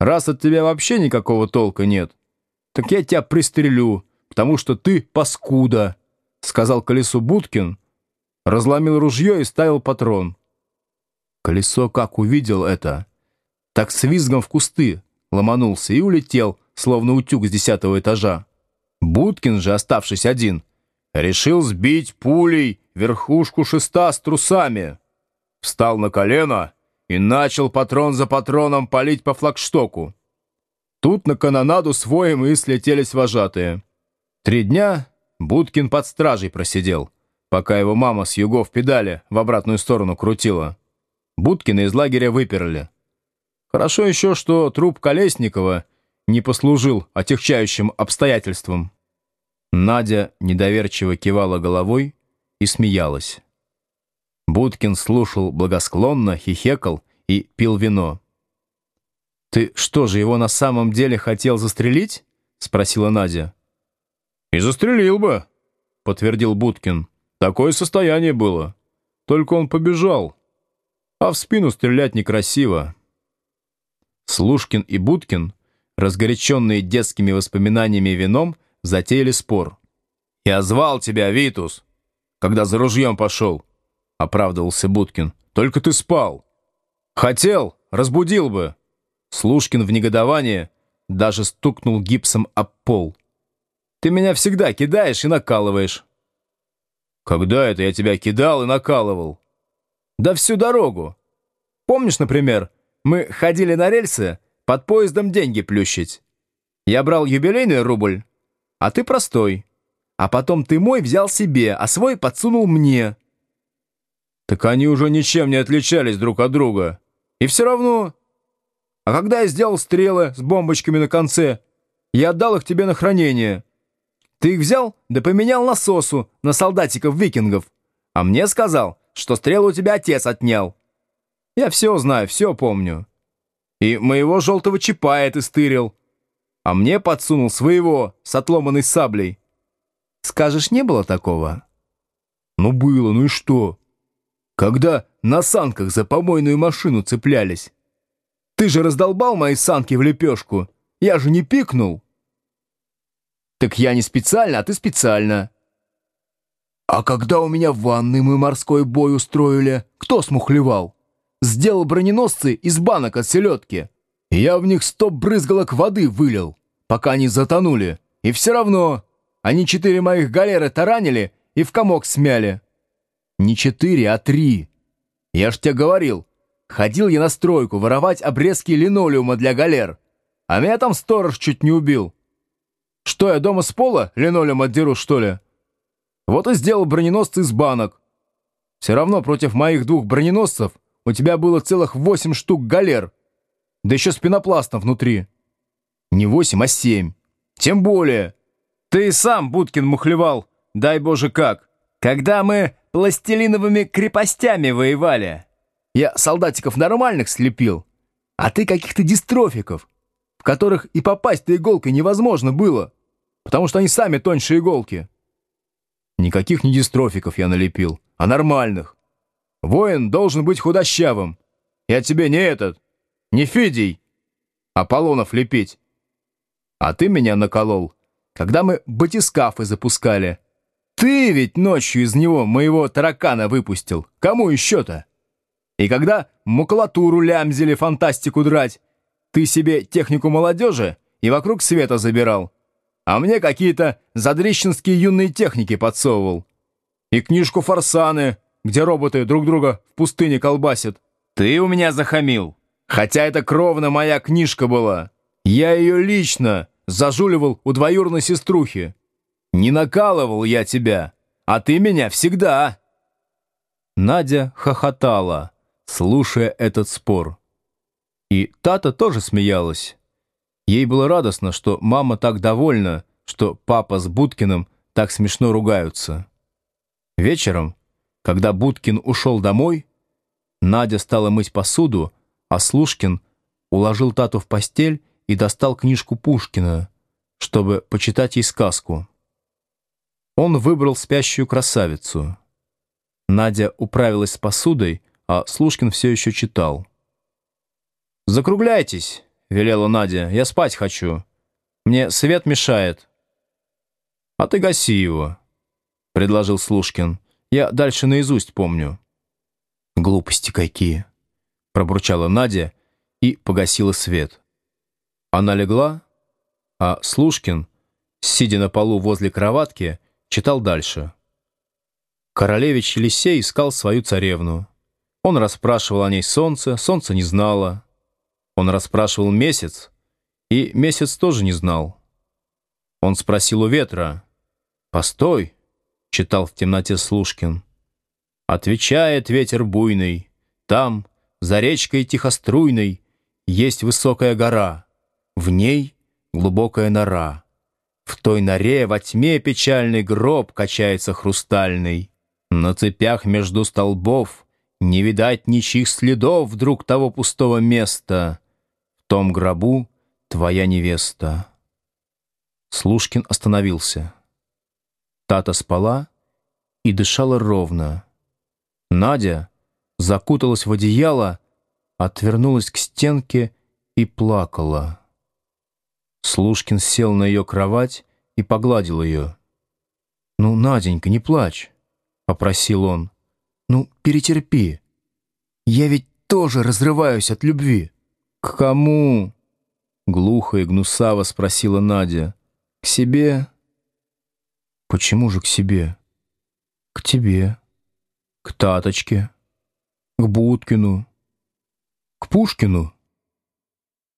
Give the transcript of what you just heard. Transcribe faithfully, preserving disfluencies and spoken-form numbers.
Раз от тебя вообще никакого толка нет, так я тебя пристрелю, потому что ты паскуда», — сказал Колесу Будкин, разломил ружье и ставил патрон. Колесо, как увидел это, так с визгом в кусты ломанулся и улетел, словно утюг с десятого этажа. Будкин же, оставшись один, решил сбить пулей верхушку шеста с трусами. Встал на колено и начал патрон за патроном палить по флагштоку. Тут на канонаду с воем и слетелись вожатые. Три дня Будкин под стражей просидел, пока его мама с югов педали в обратную сторону крутила. Будкина из лагеря выперли. Хорошо еще, что труп Колесникова не послужил отягчающим обстоятельством. Надя недоверчиво кивала головой и смеялась. Будкин слушал благосклонно, хихекал и пил вино. «Ты что же, его на самом деле хотел застрелить?» — спросила Надя. «И застрелил бы», — подтвердил Будкин. «Такое состояние было. Только он побежал. А в спину стрелять некрасиво». Слушкин и Будкин, разгоряченные детскими воспоминаниями и вином, затеяли спор. «Я звал тебя, Витус, когда за ружьем пошел», — оправдывался Будкин. «Только ты спал. Хотел, разбудил бы». Слушкин в негодовании даже стукнул гипсом об пол. «Ты меня всегда кидаешь и накалываешь». «Когда это я тебя кидал и накалывал?» «Да всю дорогу. Помнишь, например, мы ходили на рельсы под поездом деньги плющить? Я брал юбилейный рубль, а ты простой. А потом ты мой взял себе, а свой подсунул мне». «Так они уже ничем не отличались друг от друга. И все равно. А когда я сделал стрелы с бомбочками на конце, я отдал их тебе на хранение. Ты их взял, да поменял на сосу, на солдатиков-викингов. А мне сказал, что стрелы у тебя отец отнял. Я все знаю, все помню. И моего желтого чапая ты стырил, а мне подсунул своего с отломанной саблей. Скажешь, не было такого?» «Ну было, ну и что? Когда на санках за помойную машину цеплялись. Ты же раздолбал мои санки в лепешку. Я же не пикнул». «Так я не специально, а ты специально». «А когда у меня в ванной мы морской бой устроили, кто смухлевал? Сделал броненосцы из банок от селедки. Я в них сто брызгалок воды вылил, пока они затонули. И все равно они четыре моих галеры таранили и в комок смяли. Не четыре, а три. Я ж тебе говорил, ходил я на стройку воровать обрезки линолеума для галер, а меня там сторож чуть не убил. Что, я дома с пола линолеум отдеру, что ли? Вот и сделал броненосцы из банок. Все равно против моих двух броненосцев у тебя было целых восемь штук галер, да еще с пенопластом внутри. Не восемь, а семь. Тем более. Ты и сам, Будкин, мухлевал, дай боже как. Когда мы пластилиновыми крепостями воевали, я солдатиков нормальных слепил, а ты каких-то дистрофиков, в которых и попасть-то иголкой невозможно было, потому что они сами тоньше иголки. Никаких не дистрофиков я налепил, а нормальных. Воин должен быть худощавым. Я тебе не этот, не Фидий, Аполлонов лепить. А ты меня наколол, когда мы батискафы запускали. Ты ведь ночью из него моего таракана выпустил. Кому еще-то? И когда макулатуру лямзили фантастику драть, ты себе технику молодежи и вокруг света забирал, а мне какие-то задрищенские юные техники подсовывал. И книжку «Форсаны», где роботы друг друга в пустыне колбасят. Ты у меня захамил, хотя это кровно моя книжка была. Я ее лично зажуливал у двоюродной сеструхи. Не накалывал я тебя, а ты меня всегда». Надя хохотала, слушая этот спор. И Тата тоже смеялась. Ей было радостно, что мама так довольна, что папа с Будкиным так смешно ругаются. Вечером, когда Будкин ушел домой, Надя стала мыть посуду, а Слушкин уложил Тату в постель и достал книжку Пушкина, чтобы почитать ей сказку. Он выбрал «Спящую красавицу». Надя управилась с посудой, а Слушкин все еще читал. «Закругляйтесь, — велела Надя. «Я спать хочу. Мне свет мешает». «А ты гаси его», — предложил Слушкин. «Я дальше наизусть помню». «Глупости какие!» — пробурчала Надя и погасила свет. Она легла, а Слушкин, сидя на полу возле кроватки, читал дальше. Королевич Елисей искал свою царевну. Он расспрашивал о ней солнце, солнце не знало. Он расспрашивал месяц, и месяц тоже не знал. Он спросил у ветра. «Постой», — читал в темноте Слушкин. «Отвечает ветер буйный, там, за речкой тихоструйной, есть высокая гора, в ней глубокая нора. В той норе во тьме печальный гроб качается хрустальный. На цепях между столбов не видать ничьих следов вдруг того пустого места. В том гробу твоя невеста». Слушкин остановился. Тата спала и дышала ровно. Надя закуталась в одеяло, отвернулась к стенке и плакала. Слушкин сел на ее кровать и погладил ее. «Ну, Наденька, не плачь», — попросил он. «Ну, перетерпи. Я ведь тоже разрываюсь от любви». «К кому?» — глухо и гнусаво спросила Надя. «К себе?» «Почему же к себе?» «К тебе, к Таточке, к Будкину, к Пушкину».